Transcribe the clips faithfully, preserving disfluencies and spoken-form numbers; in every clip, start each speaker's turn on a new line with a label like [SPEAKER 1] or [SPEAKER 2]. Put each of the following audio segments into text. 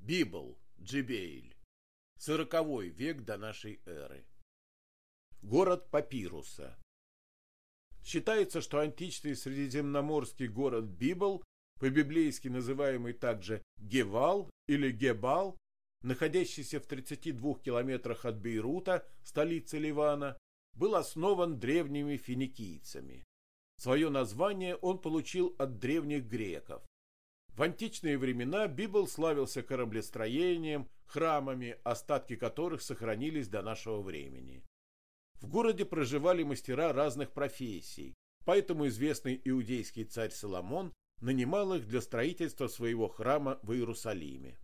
[SPEAKER 1] Библ, Джебейль. Сороковой век до нашей эры. Город Папируса. Считается, что античный средиземноморский город Библ, по-библейски называемый также Гевал или Гебал, находящийся в тридцати двух километрах от Бейрута, столицы Ливана, был основан древними финикийцами. Свое название он получил от древних греков. В античные времена Библ славился кораблестроением, храмами, остатки которых сохранились до нашего времени. В городе проживали мастера разных профессий, поэтому известный иудейский царь Соломон нанимал их для строительства своего храма в Иерусалиме.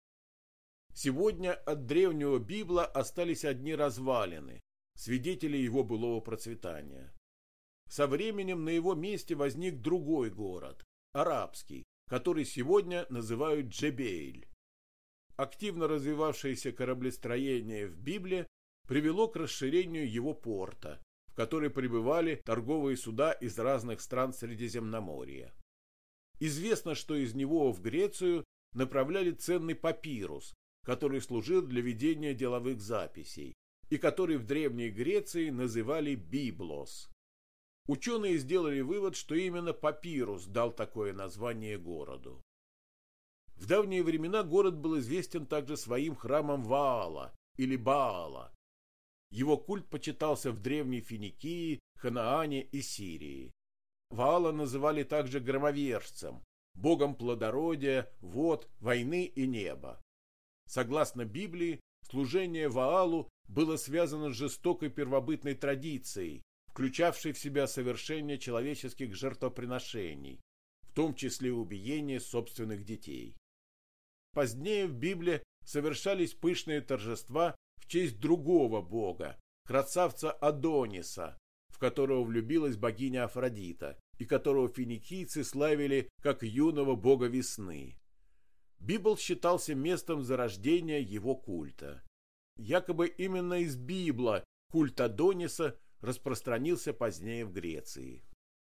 [SPEAKER 1] Сегодня от древнего Библа остались одни развалины, свидетели его былого процветания. Со временем на его месте возник другой город, арабский, который сегодня называют Джебейль. Активно развивавшееся кораблестроение в Библе привело к расширению его порта, в который прибывали торговые суда из разных стран Средиземноморья. Известно, что из него в Грецию направляли ценный папирус, который служил для ведения деловых записей, и который в Древней Греции называли Библос. Ученые сделали вывод, что именно папирус дал такое название городу. В давние времена город был известен также своим храмом Ваала или Баала. Его культ почитался в Древней Финикии, Ханаане и Сирии. Ваала называли также громовержцем, богом плодородия, вод, войны и неба. Согласно Библии, служение Ваалу было связано с жестокой первобытной традицией, включавшей в себя совершение человеческих жертвоприношений, в том числе убиение собственных детей. Позднее в Библии совершались пышные торжества в честь другого бога, красавца Адониса, в которого влюбилась богиня Афродита, и которого финикийцы славили как юного бога весны. Библ считался местом зарождения его культа. Якобы именно из Библа культ Адониса распространился позднее в Греции.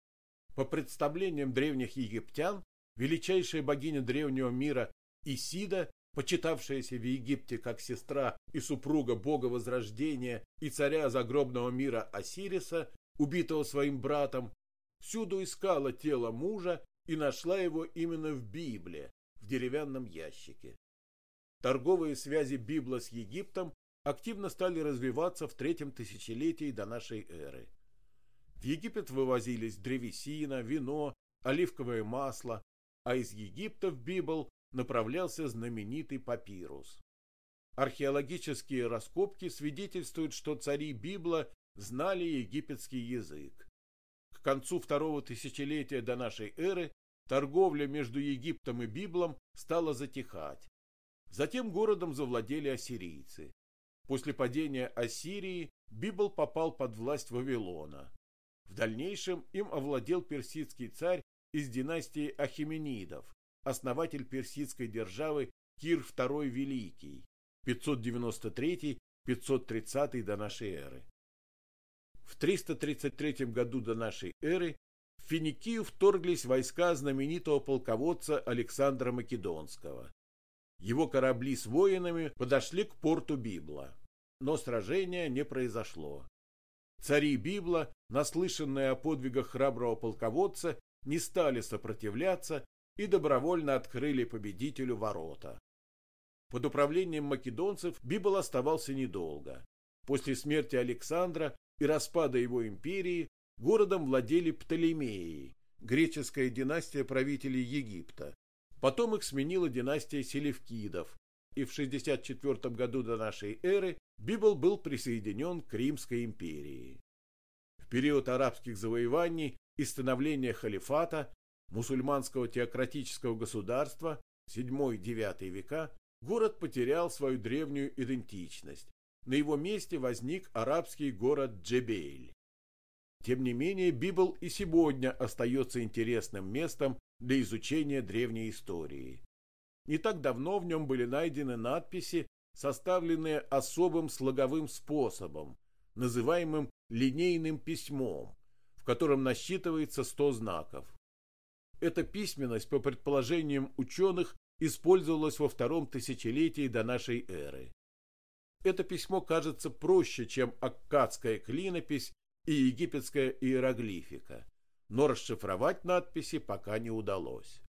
[SPEAKER 1] По представлениям древних египтян, величайшая богиня древнего мира Исида, почитавшаяся в Египте как сестра и супруга бога Возрождения и царя загробного мира Осириса, убитого своим братом, всюду искала тело мужа и нашла его именно в Библе, в деревянном ящике. Торговые связи Библа с Египтом активно стали развиваться в третьем тысячелетии до нашей эры. В Египет вывозились древесина, вино, оливковое масло, а из Египта в Библ направлялся знаменитый папирус. Археологические раскопки свидетельствуют, что цари Библа знали египетский язык. К концу второго тысячелетия до нашей эры торговля между Египтом и Библом стала затихать. Затем городом завладели ассирийцы. После падения Ассирии Библ попал под власть Вавилона. В дальнейшем им овладел персидский царь из династии Ахеменидов, основатель персидской державы Кир второй Великий, пятьсот девяносто третий — пятьсот тридцатый до нашей эры. В триста тридцать третьем году до нашей эры в Финикию вторглись войска знаменитого полководца Александра Македонского. Его корабли с воинами подошли к порту Библа, но сражения не произошло. Цари Библа, наслышанные о подвигах храброго полководца, не стали сопротивляться и добровольно открыли победителю ворота. Под управлением македонцев Библ оставался недолго. После смерти Александра и распада его империи городом владели Птолемеи, греческая династия правителей Египта. Потом их сменила династия Селевкидов, и в шестьдесят четвёртом году до нашей эры Библ был присоединен к Римской империи. В период арабских завоеваний и становления халифата, мусульманского теократического государства, седьмой-девятый века, город потерял свою древнюю идентичность. На его месте возник арабский город Джебейль. Тем не менее, Библ и сегодня остается интересным местом для изучения древней истории. Не так давно в нем были найдены надписи, составленные особым слоговым способом, называемым линейным письмом, в котором насчитывается сто знаков. Эта письменность, по предположениям ученых, использовалось во втором тысячелетии до нашей эры. Это письмо кажется проще, чем аккадская клинопись и египетская иероглифика, но расшифровать надписи пока не удалось.